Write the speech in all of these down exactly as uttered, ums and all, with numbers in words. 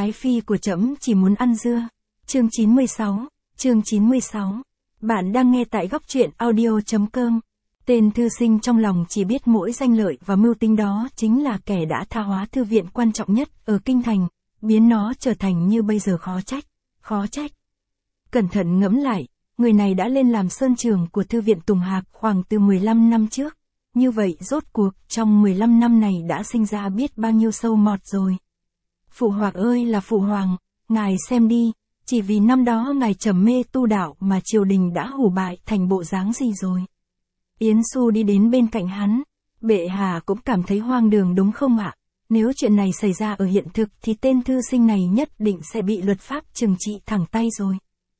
Ái phi của trẫm chỉ muốn ăn dưa. Chương chín mươi sáu, chương chín mươi sáu. Bạn đang nghe tại góc truyện audio chấm com. Tên thư sinh trong lòng chỉ biết mỗi danh lợi và mưu tính đó chính là kẻ đã tha hóa thư viện quan trọng nhất ở kinh thành, biến nó trở thành như bây giờ khó trách, khó trách. Cẩn thận ngẫm lại, người này đã lên làm sơn trưởng của thư viện Tùng Hạc khoảng từ mười lăm năm trước. Như vậy rốt cuộc trong mười lăm năm này đã sinh ra biết bao nhiêu sâu mọt rồi. Phụ hoàng ơi là phụ hoàng, ngài xem đi, chỉ vì năm đó ngài trầm mê tu đạo mà triều đình đã hủ bại thành bộ dáng gì rồi. Yến Xu đi đến bên cạnh hắn, bệ hạ cũng cảm thấy hoang đường đúng không ạ? Nếu chuyện này xảy ra ở hiện thực thì tên thư sinh này nhất định sẽ bị luật pháp trừng trị thẳng tay rồi.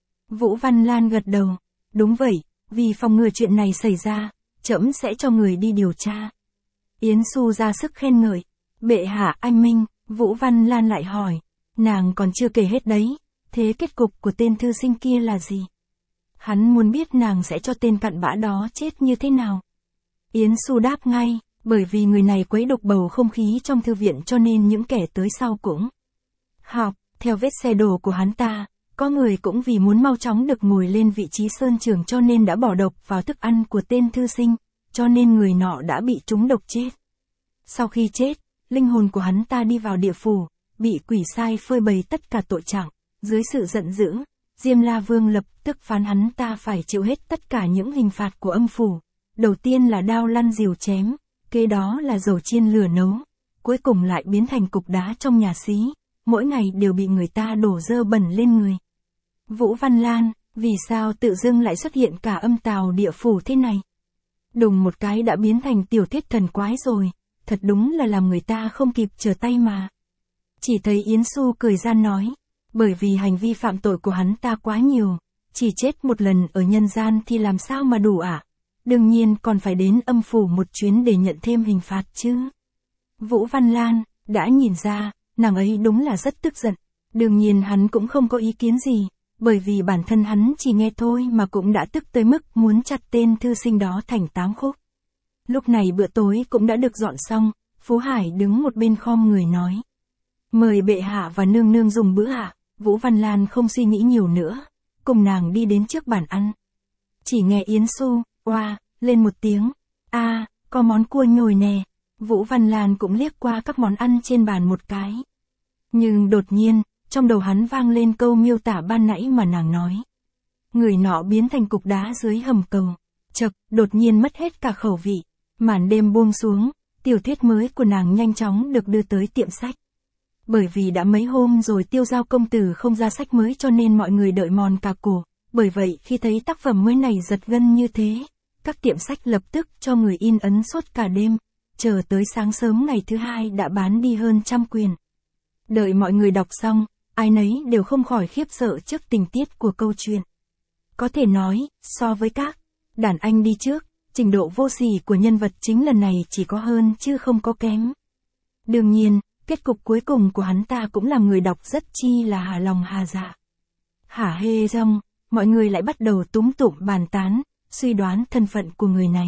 Vũ Văn Lan gật đầu, đúng vậy, vì phòng ngừa chuyện này xảy ra, trẫm sẽ cho người đi điều tra. Yến Xu ra sức khen ngợi, bệ hạ anh minh. Vũ Văn Lan lại hỏi, nàng còn chưa kể hết đấy, thế kết cục của tên thư sinh kia là gì? Hắn muốn biết nàng sẽ cho tên cặn bã đó chết như thế nào. Yến Xu đáp ngay, bởi vì người này quấy đục bầu không khí trong thư viện cho nên những kẻ tới sau cũng học, theo vết xe đổ của hắn ta, có người cũng vì muốn mau chóng được ngồi lên vị trí sơn trưởng cho nên đã bỏ độc vào thức ăn của tên thư sinh, cho nên người nọ đã bị trúng độc chết. Sau khi chết, linh hồn của hắn ta đi vào địa phủ, bị quỷ sai phơi bày tất cả tội trạng. Dưới sự giận dữ, Diêm La Vương lập tức phán hắn ta phải chịu hết tất cả những hình phạt của âm phủ. Đầu tiên là đao lăn rìu chém, kế đó là dầu chiên lửa nấu, cuối cùng lại biến thành cục đá trong nhà xí, mỗi ngày đều bị người ta đổ dơ bẩn lên người. Vũ Văn Lan, vì sao tự dưng lại xuất hiện cả âm tào địa phủ thế này? Đùng một cái đã biến thành tiểu thuyết thần quái rồi. Thật đúng là làm người ta không kịp trở tay mà. Chỉ thấy Yến Xu cười ra nói, bởi vì hành vi phạm tội của hắn ta quá nhiều, chỉ chết một lần ở nhân gian thì làm sao mà đủ ạ? À? Đương nhiên còn phải đến âm phủ một chuyến để nhận thêm hình phạt chứ. Vũ Văn Lan đã nhìn ra, nàng ấy đúng là rất tức giận. Đương nhiên hắn cũng không có ý kiến gì, bởi vì bản thân hắn chỉ nghe thôi mà cũng đã tức tới mức muốn chặt tên thư sinh đó thành tám khúc. Lúc này bữa tối cũng đã được dọn xong, Phú Hải đứng một bên khom người nói. Mời bệ hạ và nương nương dùng bữa ạ. Vũ Văn Lan không suy nghĩ nhiều nữa, cùng nàng đi đến trước bàn ăn. Chỉ nghe Yến Xu, oa, lên một tiếng, a, à, có món cua nhồi nè. Vũ Văn Lan cũng liếc qua các món ăn trên bàn một cái. Nhưng đột nhiên, trong đầu hắn vang lên câu miêu tả ban nãy mà nàng nói. Người nọ biến thành cục đá dưới hầm cầu. Chật, đột nhiên mất hết cả khẩu vị. Màn đêm buông xuống, tiểu thuyết mới của nàng nhanh chóng được đưa tới tiệm sách. Bởi vì đã mấy hôm rồi Tiêu Giao công tử không ra sách mới cho nên mọi người đợi mòn cả cổ. Bởi vậy khi thấy tác phẩm mới này giật gân như thế, các tiệm sách lập tức cho người in ấn suốt cả đêm, chờ tới sáng sớm ngày thứ hai đã bán đi hơn trăm quyển. Đợi mọi người đọc xong, ai nấy đều không khỏi khiếp sợ trước tình tiết của câu chuyện. Có thể nói, so với các đàn anh đi trước, trình độ vô sỉ của nhân vật chính lần này chỉ có hơn chứ không có kém. Đương nhiên, kết cục cuối cùng của hắn ta cũng làm người đọc rất chi là hà lòng hà dạ. Hả hê rong, mọi người lại bắt đầu túm tụm bàn tán, suy đoán thân phận của người này.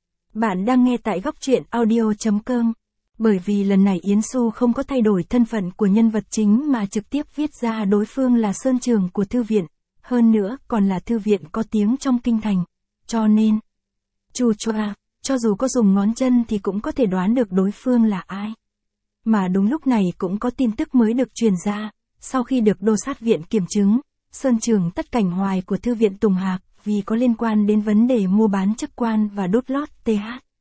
Bạn đang nghe tại góc truyện audio chấm com. Bởi vì lần này Yến Xu không có thay đổi thân phận của nhân vật chính mà trực tiếp viết ra đối phương là sơn trưởng của thư viện, hơn nữa còn là thư viện có tiếng trong kinh thành, cho nên Chu choa, cho dù có dùng ngón chân thì cũng có thể đoán được đối phương là ai. Mà đúng lúc này cũng có tin tức mới được truyền ra, sau khi được đô sát viện kiểm chứng, sơn trưởng Tất Cảnh Hoài của thư viện Tùng Hạc vì có liên quan đến vấn đề mua bán chức quan và đốt lót th.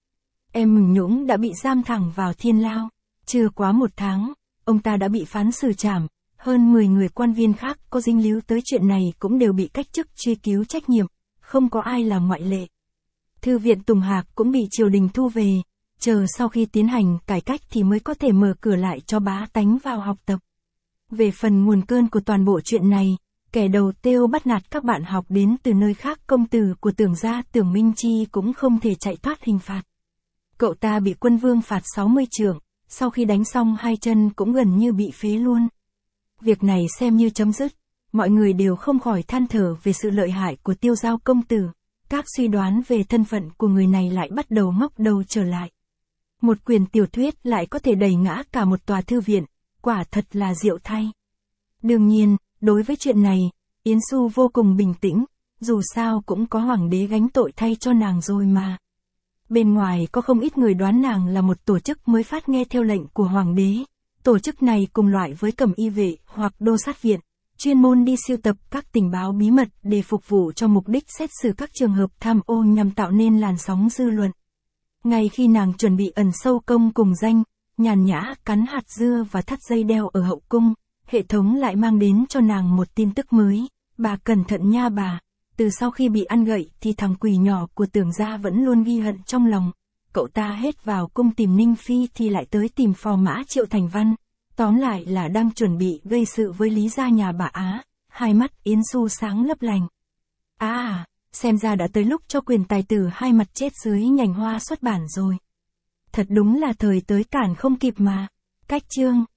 Em Mừng Nhũng đã bị giam thẳng vào thiên lao. Chưa quá một tháng, ông ta đã bị phán xử trảm, hơn mười người quan viên khác có dính líu tới chuyện này cũng đều bị cách chức truy cứu trách nhiệm, không có ai là ngoại lệ. Thư viện Tùng Hạc cũng bị triều đình thu về, chờ sau khi tiến hành cải cách thì mới có thể mở cửa lại cho bá tánh vào học tập. Về phần nguồn cơn của toàn bộ chuyện này, kẻ đầu tiêu bắt nạt các bạn học đến từ nơi khác công tử của Tưởng gia Tưởng Minh Chi cũng không thể chạy thoát hình phạt. Cậu ta bị quân vương phạt sáu mươi trượng, sau khi đánh xong hai chân cũng gần như bị phế luôn. Việc này xem như chấm dứt, mọi người đều không khỏi than thở về sự lợi hại của Tiêu Giao công tử. Các suy đoán về thân phận của người này lại bắt đầu ngóc đầu trở lại. Một quyển tiểu thuyết lại có thể đẩy ngã cả một tòa thư viện, quả thật là diệu thay. Đương nhiên, đối với chuyện này, Yến Xu vô cùng bình tĩnh, dù sao cũng có hoàng đế gánh tội thay cho nàng rồi mà. Bên ngoài có không ít người đoán nàng là một tổ chức mới phát nghe theo lệnh của hoàng đế. Tổ chức này cùng loại với Cẩm Y vệ hoặc Đô sát viện, chuyên môn đi sưu tập các tình báo bí mật để phục vụ cho mục đích xét xử các trường hợp tham ô nhằm tạo nên làn sóng dư luận. Ngay khi nàng chuẩn bị ẩn sâu công cùng danh, nhàn nhã cắn hạt dưa và thắt dây đeo ở hậu cung, hệ thống lại mang đến cho nàng một tin tức mới. Bà cẩn thận nha bà, từ sau khi bị ăn gậy thì thằng quỷ nhỏ của Tưởng gia vẫn luôn ghi hận trong lòng. Cậu ta hết vào cung tìm Ninh Phi thì lại tới tìm phò mã Triệu Thành Văn. Tóm lại là đang chuẩn bị gây sự với Lý gia nhà bà Á. Hai mắt Yến Xu sáng lấp lành. À, xem ra đã tới lúc cho quyền tài tử hai mặt chết dưới nhành hoa xuất bản rồi. Thật đúng là thời tới cản không kịp mà. Cách chương